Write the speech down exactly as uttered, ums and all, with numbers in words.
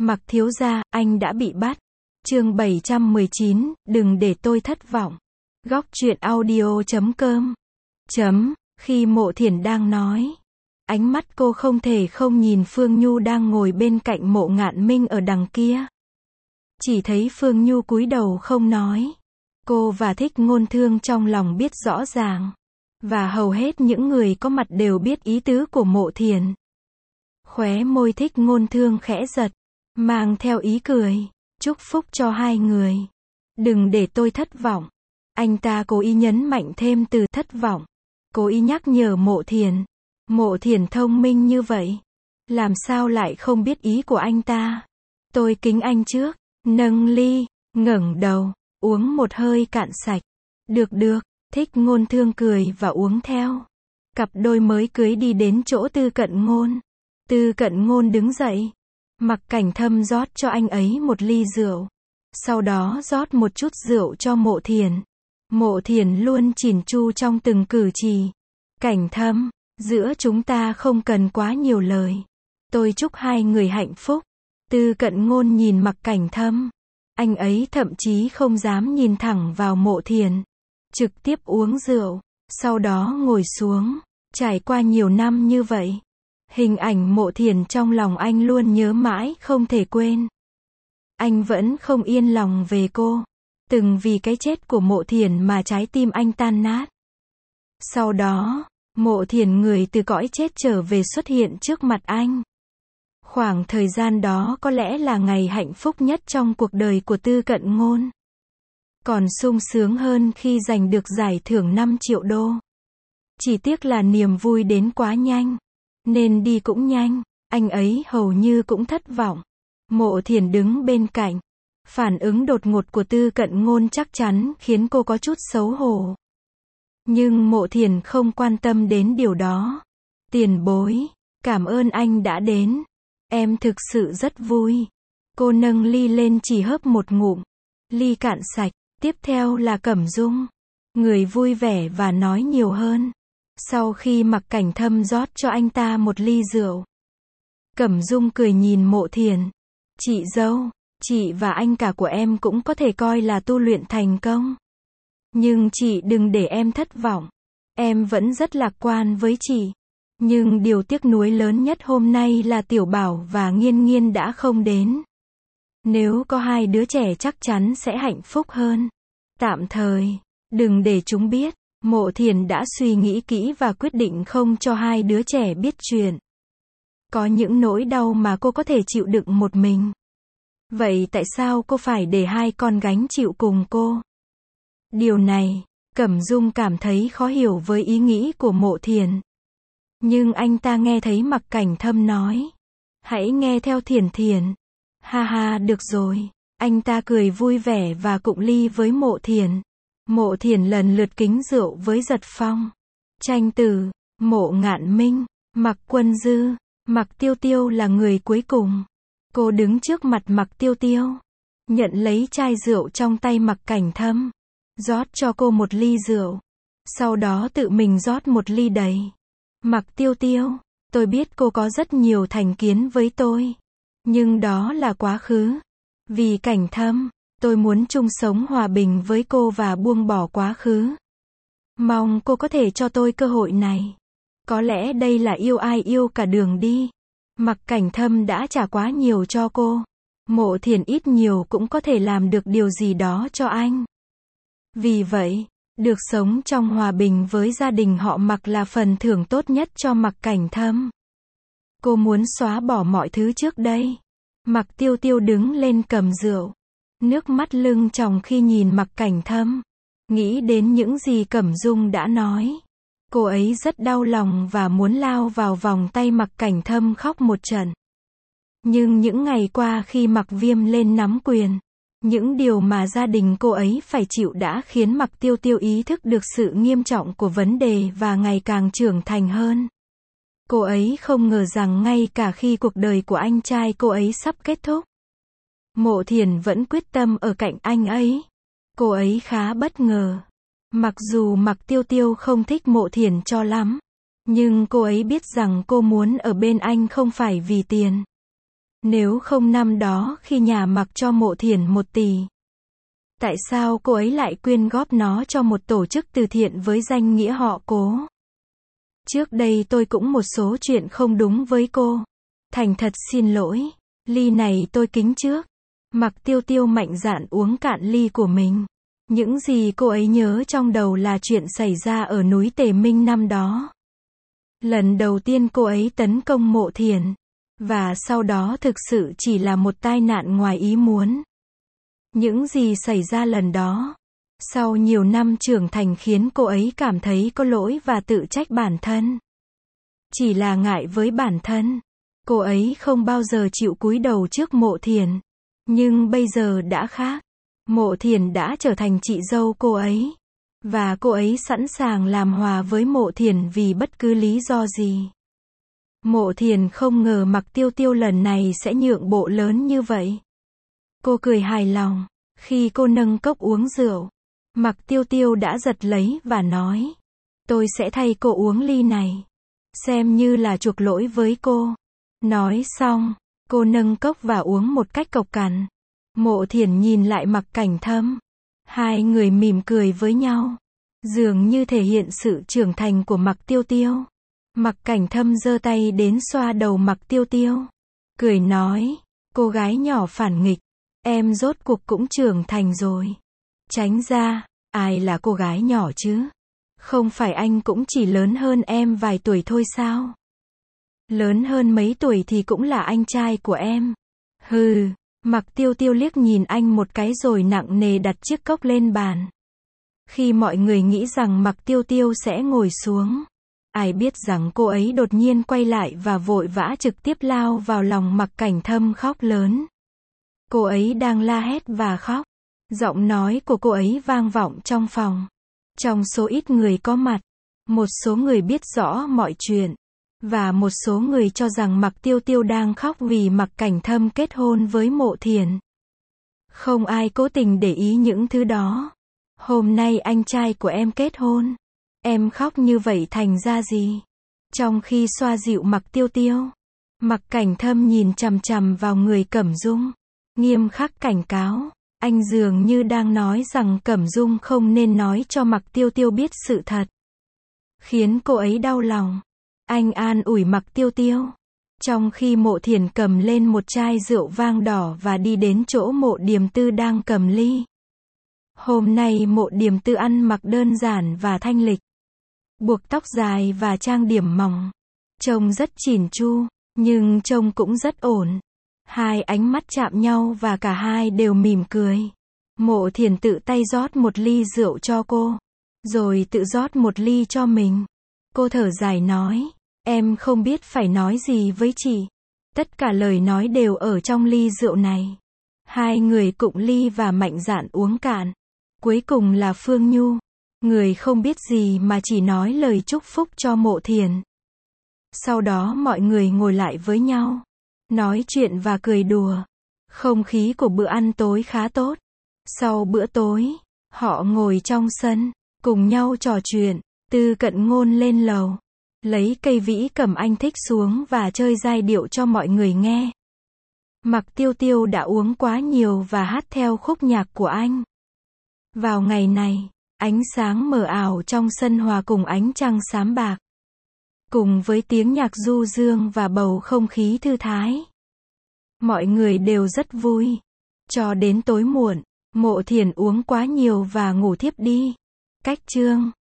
Mặc thiếu gia, anh đã bị bắt. Chương bảy trăm mười chín, đừng để tôi thất vọng. Góc truyện audio chấm com. Chấm, khi Mộ Thiển đang nói, ánh mắt cô không thể không nhìn Phương Nhu đang ngồi bên cạnh Mộ Ngạn Minh ở đằng kia. Chỉ thấy Phương Nhu cúi đầu không nói. Cô và Thích Ngôn Thương trong lòng biết rõ ràng. Và hầu hết những người có mặt đều biết ý tứ của Mộ Thiển. Khóe môi Thích Ngôn Thương khẽ giật, mang theo ý cười, chúc phúc cho hai người. Đừng để tôi thất vọng. Anh ta cố ý nhấn mạnh thêm từ thất vọng. Cố ý nhắc nhở Mộ Thiển. Mộ Thiển thông minh như vậy, làm sao lại không biết ý của anh ta. Tôi kính anh trước, nâng ly, ngẩng đầu, uống một hơi cạn sạch. Được được, Thích Ngôn Thương cười và uống theo. Cặp đôi mới cưới đi đến chỗ Tư Cận Ngôn. Tư Cận Ngôn đứng dậy. Mặc Cảnh Thâm rót cho anh ấy một ly rượu. Sau đó rót một chút rượu cho Mộ Thiển. Mộ Thiển luôn chỉn chu trong từng cử chỉ. Cảnh Thâm, giữa chúng ta không cần quá nhiều lời. Tôi chúc hai người hạnh phúc. Tư Cận Ngôn nhìn Mặc Cảnh Thâm. Anh ấy thậm chí không dám nhìn thẳng vào Mộ Thiển. Trực tiếp uống rượu. Sau đó ngồi xuống. Trải qua nhiều năm như vậy, hình ảnh Mộ Thiển trong lòng anh luôn nhớ mãi không thể quên. Anh vẫn không yên lòng về cô. Từng vì cái chết của Mộ Thiển mà trái tim anh tan nát. Sau đó, Mộ Thiển người từ cõi chết trở về xuất hiện trước mặt anh. Khoảng thời gian đó có lẽ là ngày hạnh phúc nhất trong cuộc đời của Tư Cận Ngôn. Còn sung sướng hơn khi giành được giải thưởng năm triệu đô. Chỉ tiếc là niềm vui đến quá nhanh, nên đi cũng nhanh, anh ấy hầu như cũng thất vọng. Mộ Thiển đứng bên cạnh. Phản ứng đột ngột của Tư Cận Ngôn chắc chắn khiến cô có chút xấu hổ. Nhưng Mộ Thiển không quan tâm đến điều đó. Tiền bối, cảm ơn anh đã đến. Em thực sự rất vui. Cô nâng ly lên chỉ hớp một ngụm. Ly cạn sạch, tiếp theo là Cẩm Dung. Người vui vẻ và nói nhiều hơn. Sau khi Mặc Cảnh Thâm rót cho anh ta một ly rượu, Cẩm Dung cười nhìn Mộ Thiển. Chị dâu, chị và anh cả của em cũng có thể coi là tu luyện thành công. Nhưng chị đừng để em thất vọng. Em vẫn rất lạc quan với chị. Nhưng điều tiếc nuối lớn nhất hôm nay là Tiểu Bảo và Nghiên Nghiên đã không đến. Nếu có hai đứa trẻ chắc chắn sẽ hạnh phúc hơn. Tạm thời, đừng để chúng biết. Mộ Thiển đã suy nghĩ kỹ và quyết định không cho hai đứa trẻ biết chuyện. Có những nỗi đau mà cô có thể chịu đựng một mình. Vậy tại sao cô phải để hai con gánh chịu cùng cô? Điều này, Cẩm Dung cảm thấy khó hiểu với ý nghĩ của Mộ Thiển. Nhưng anh ta nghe thấy Mặc Cảnh Thâm nói. Hãy nghe theo Thiển Thiển. Ha ha, được rồi. Anh ta cười vui vẻ và cụng ly với Mộ Thiển. Mộ Thiển lần lượt kính rượu với Giật Phong, Tranh Tử, Mộ Ngạn Minh, Mặc Quân Dư. Mặc Tiêu Tiêu là người cuối cùng. Cô đứng trước mặt Mặc Tiêu Tiêu, nhận lấy chai rượu trong tay Mặc Cảnh Thâm, rót cho cô một ly rượu. Sau đó tự mình rót một ly đầy. Mặc Tiêu Tiêu, tôi biết cô có rất nhiều thành kiến với tôi. Nhưng đó là quá khứ. Vì Cảnh Thâm, tôi muốn chung sống hòa bình với cô và buông bỏ quá khứ. Mong cô có thể cho tôi cơ hội này. Có lẽ đây là yêu ai yêu cả đường đi. Mặc Cảnh Thâm đã trả quá nhiều cho cô. Mộ Thiển ít nhiều cũng có thể làm được điều gì đó cho anh. Vì vậy, được sống trong hòa bình với gia đình họ Mặc là phần thưởng tốt nhất cho Mặc Cảnh Thâm. Cô muốn xóa bỏ mọi thứ trước đây. Mặc Tiêu Tiêu đứng lên cầm rượu. Nước mắt lưng tròng khi nhìn Mặc Cảnh Thâm. Nghĩ đến những gì Cẩm Dung đã nói. Cô ấy rất đau lòng và muốn lao vào vòng tay Mặc Cảnh Thâm khóc một trận. Nhưng những ngày qua khi Mặc Viêm lên nắm quyền, những điều mà gia đình cô ấy phải chịu đã khiến Mặc Tiêu Tiêu ý thức được sự nghiêm trọng của vấn đề và ngày càng trưởng thành hơn. Cô ấy không ngờ rằng ngay cả khi cuộc đời của anh trai cô ấy sắp kết thúc, Mộ Thiển vẫn quyết tâm ở cạnh anh ấy. Cô ấy khá bất ngờ. Mặc dù Mặc Tiêu Tiêu không thích Mộ Thiển cho lắm, nhưng cô ấy biết rằng cô muốn ở bên anh không phải vì tiền. Nếu không năm đó khi nhà Mặc cho Mộ Thiển một tỷ, tại sao cô ấy lại quyên góp nó cho một tổ chức từ thiện với danh nghĩa họ Cố? Trước đây tôi cũng một số chuyện không đúng với cô. Thành thật xin lỗi. Ly này tôi kính trước. Mặc Tiêu Tiêu mạnh dạn uống cạn ly của mình. Những gì cô ấy nhớ trong đầu là chuyện xảy ra ở núi Tề Minh năm đó. Lần đầu tiên cô ấy tấn công Mộ Thiển. Và sau đó thực sự chỉ là một tai nạn ngoài ý muốn. Những gì xảy ra lần đó, sau nhiều năm trưởng thành khiến cô ấy cảm thấy có lỗi và tự trách bản thân. Chỉ là ngại với bản thân. Cô ấy không bao giờ chịu cúi đầu trước Mộ Thiển. Nhưng bây giờ đã khác. Mộ Thiển đã trở thành chị dâu cô ấy. Và cô ấy sẵn sàng làm hòa với Mộ Thiển vì bất cứ lý do gì. Mộ Thiển không ngờ Mặc Tiêu Tiêu lần này sẽ nhượng bộ lớn như vậy. Cô cười hài lòng. Khi cô nâng cốc uống rượu, Mặc Tiêu Tiêu đã giật lấy và nói. Tôi sẽ thay cô uống ly này. Xem như là chuộc lỗi với cô. Nói xong, cô nâng cốc và uống một cách cộc cằn. Mộ Thiển nhìn lại Mặc Cảnh Thâm. Hai người mỉm cười với nhau. Dường như thể hiện sự trưởng thành của Mặc Tiêu Tiêu. Mặc Cảnh Thâm giơ tay đến xoa đầu Mặc Tiêu Tiêu. Cười nói, cô gái nhỏ phản nghịch. Em rốt cuộc cũng trưởng thành rồi. Tránh ra, ai là cô gái nhỏ chứ? Không phải anh cũng chỉ lớn hơn em vài tuổi thôi sao? Lớn hơn mấy tuổi thì cũng là anh trai của em. Hừ, Mặc Tiêu Tiêu liếc nhìn anh một cái rồi nặng nề đặt chiếc cốc lên bàn. Khi mọi người nghĩ rằng Mặc Tiêu Tiêu sẽ ngồi xuống, ai biết rằng cô ấy đột nhiên quay lại và vội vã trực tiếp lao vào lòng Mặc Cảnh Thâm khóc lớn. Cô ấy đang la hét và khóc. Giọng nói của cô ấy vang vọng trong phòng. Trong số ít người có mặt, một số người biết rõ mọi chuyện. Và một số người cho rằng Mặc Tiêu Tiêu đang khóc vì Mặc Cảnh Thâm kết hôn với Mộ Thiển. Không ai cố tình để ý những thứ đó. Hôm nay anh trai của em kết hôn. Em khóc như vậy thành ra gì? Trong khi xoa dịu Mặc Tiêu Tiêu, Mặc Cảnh Thâm nhìn chằm chằm vào người Cẩm Dung. Nghiêm khắc cảnh cáo. Anh dường như đang nói rằng Cẩm Dung không nên nói cho Mặc Tiêu Tiêu biết sự thật. Khiến cô ấy đau lòng. Anh an ủi Mặc Tiêu Tiêu. Trong khi Mộ Thiển cầm lên một chai rượu vang đỏ và đi đến chỗ Mộ Điềm Tư đang cầm ly. Hôm nay Mộ Điềm Tư ăn mặc đơn giản và thanh lịch. Buộc tóc dài và trang điểm mỏng. Trông rất chỉn chu, nhưng trông cũng rất ổn. Hai ánh mắt chạm nhau và cả hai đều mỉm cười. Mộ Thiển tự tay rót một ly rượu cho cô. Rồi tự rót một ly cho mình. Cô thở dài nói. Em không biết phải nói gì với chị. Tất cả lời nói đều ở trong ly rượu này. Hai người cụng ly và mạnh dạn uống cạn. Cuối cùng là Phương Nhu. Người không biết gì mà chỉ nói lời chúc phúc cho Mộ Thiển. Sau đó mọi người ngồi lại với nhau. Nói chuyện và cười đùa. Không khí của bữa ăn tối khá tốt. Sau bữa tối, họ ngồi trong sân, cùng nhau trò chuyện. Tư Cận Ngôn lên lầu, lấy cây vĩ cầm anh thích xuống và chơi giai điệu cho mọi người nghe. Mặc Tiêu Tiêu đã uống quá nhiều và hát theo khúc nhạc của anh. Vào ngày này, ánh sáng mờ ảo trong sân hòa cùng ánh trăng xám bạc. Cùng với tiếng nhạc du dương và bầu không khí thư thái. Mọi người đều rất vui. Cho đến tối muộn, Mộ Thiển uống quá nhiều và ngủ thiếp đi. Cách chương